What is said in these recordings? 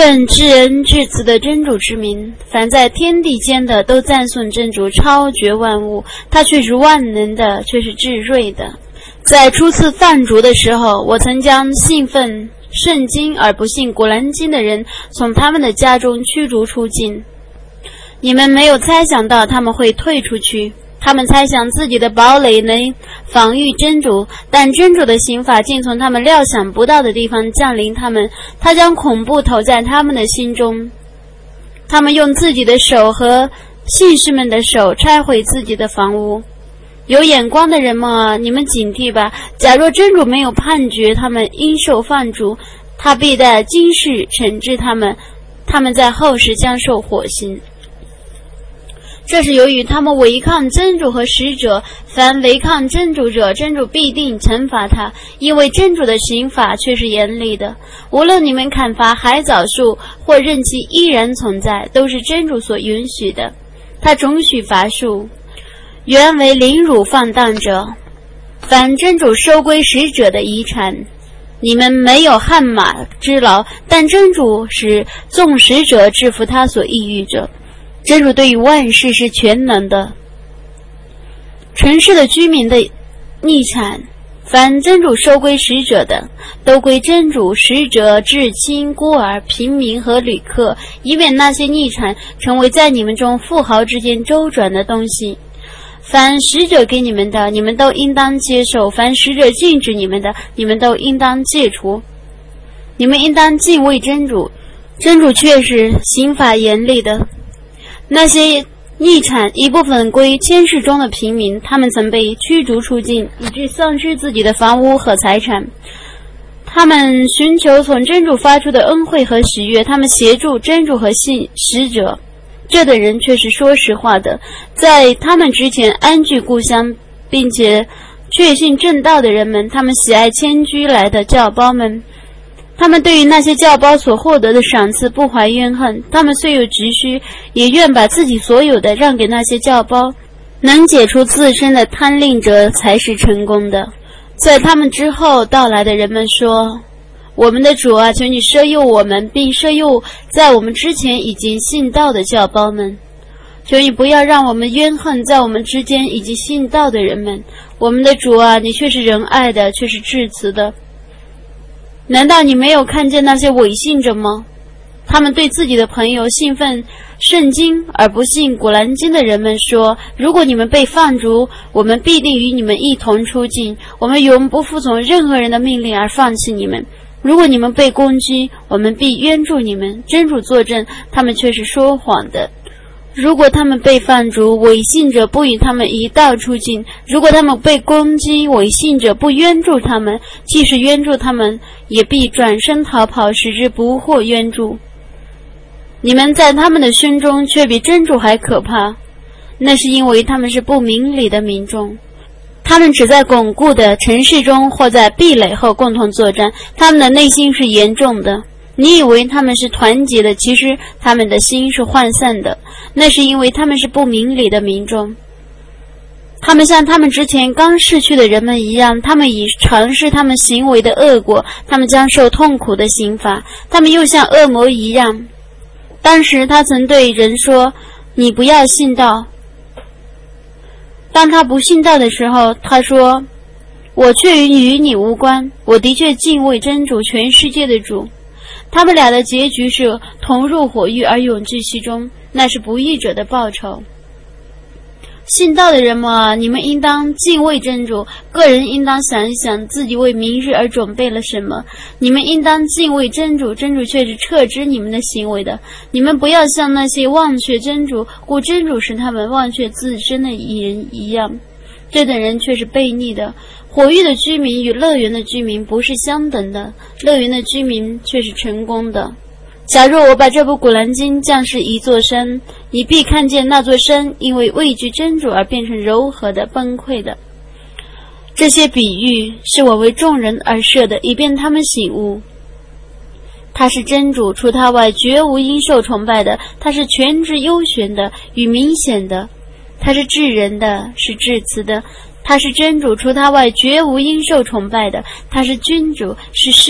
奉至恩至慈的真主之名，凡在天地间的都赞颂真主超绝万物，他却是万能的，却是至睿的。在初次放逐的时候，我曾将信奉圣经而不信古兰经的人从他们的家中驱逐出境。你们没有猜想到他们会退出去，他们猜想自己的堡垒能防御真主，但真主的刑罚竟从他们料想不到的地方降临他们，他将恐怖投在他们的心中。他们用自己的手和信士们的手拆毁自己的房屋。有眼光的人们啊，你们警惕吧！假若真主没有判决他们应受放逐，他必在今世惩治他们，他们在后世将受火刑。这是由于他们违抗真主和使者，凡违抗真主者，真主必定惩罚他，因为真主的刑罚却是严厉的。无论你们砍伐海藻树或任其依然存在，都是真主所允许的。他准许伐树，原为凌辱放荡者。凡真主收归使者的遗产，你们没有汗马之劳，但真主使众使者制服他所抑郁者。真主对于万事是全能的。城市的居民的逆产，凡真主收归使者的，都归真主；使者、至亲、孤儿、平民和旅客，以免那些逆产成为在你们中富豪之间周转的东西。凡使者给你们的，你们都应当接受；凡使者禁止你们的，你们都应当戒除。你们应当敬畏真主，真主却是刑罚严厉的。那些逆产一部分归千世中的平民，他们曾被驱逐出境，以致丧失自己的房屋和财产。他们寻求从真主发出的恩惠和喜悦，他们协助真主和使者。这等人却是说实话的，在他们之前安居故乡，并且确信正道的人们，他们喜爱迁居来的教胞们。他们对于那些教胞所获得的赏赐不怀怨恨，他们虽有急需，也愿把自己所有的让给那些教胞。能解除自身的贪吝者才是成功的。在他们之后到来的人们说，我们的主啊，求你赦宥我们，并赦宥在我们之前已经信道的教胞们。求你不要让我们怨恨在我们之间以及信道的人们。我们的主啊，你却是仁爱的，却是至慈的。难道你没有看见那些伪信者吗？他们对自己的朋友信奉圣经而不信古兰经的人们说，如果你们被放逐，我们必定与你们一同出境，我们永不服从任何人的命令而放弃你们。如果你们被攻击，我们必援助你们。真主作证，他们却是说谎的。如果他们被放逐，伪信者不与他们一道出境；如果他们被攻击，伪信者不援助他们，即使援助他们，也必转身逃跑，使之不获援助。你们在他们的胸中却比真主还可怕，那是因为他们是不明理的民众。他们只在巩固的城市中或在壁垒后共同作战，他们的内心是严重的。你以为他们是团结的，其实他们的心是涣散的，那是因为他们是不明理的民众。他们像他们之前刚逝去的人们一样，他们已尝试他们行为的恶果，他们将受痛苦的刑罚。他们又像恶魔一样，当时他曾对人说，你不要信道。当他不信道的时候，他说，我却与你无关，我的确敬畏真主，全世界的主。他们俩的结局是同入火狱而永居其中，那是不义者的报酬。信道的人们啊，你们应当敬畏真主，个人应当想一想自己为明日而准备了什么。你们应当敬畏真主，真主却是撤知你们的行为的。你们不要像那些忘却真主，故真主使他们忘却自身的人一样，这等人却是悖逆的。火狱的居民与乐园的居民不是相等的，乐园的居民却是成功的。假若我把这部古兰经降是一座山，你必看见那座山因为畏惧真主而变成柔和的、崩溃的。这些比喻是我为众人而设的，以便他们醒悟。他是真主，除他外绝无应受崇拜的，他是全知幽玄的与明显的，他是至仁的，是至慈的。他是真主，除他外绝无应受崇拜的，他是君主，是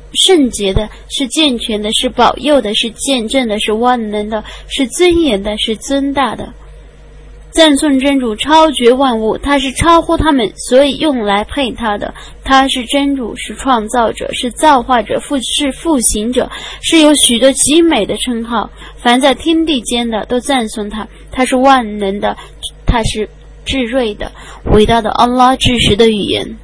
圣洁的，是健全的，是保佑的，是见证的，是万能的，是尊严的，是尊大的。赞颂真主超绝万物，他是超乎他们所以用来配他的，他是真主，是创造者，是造化者，是复行者，是有许多极美的称号，凡在天地间的都赞颂他，他是万能的，他是至睿的，伟大的安拉至实的语言。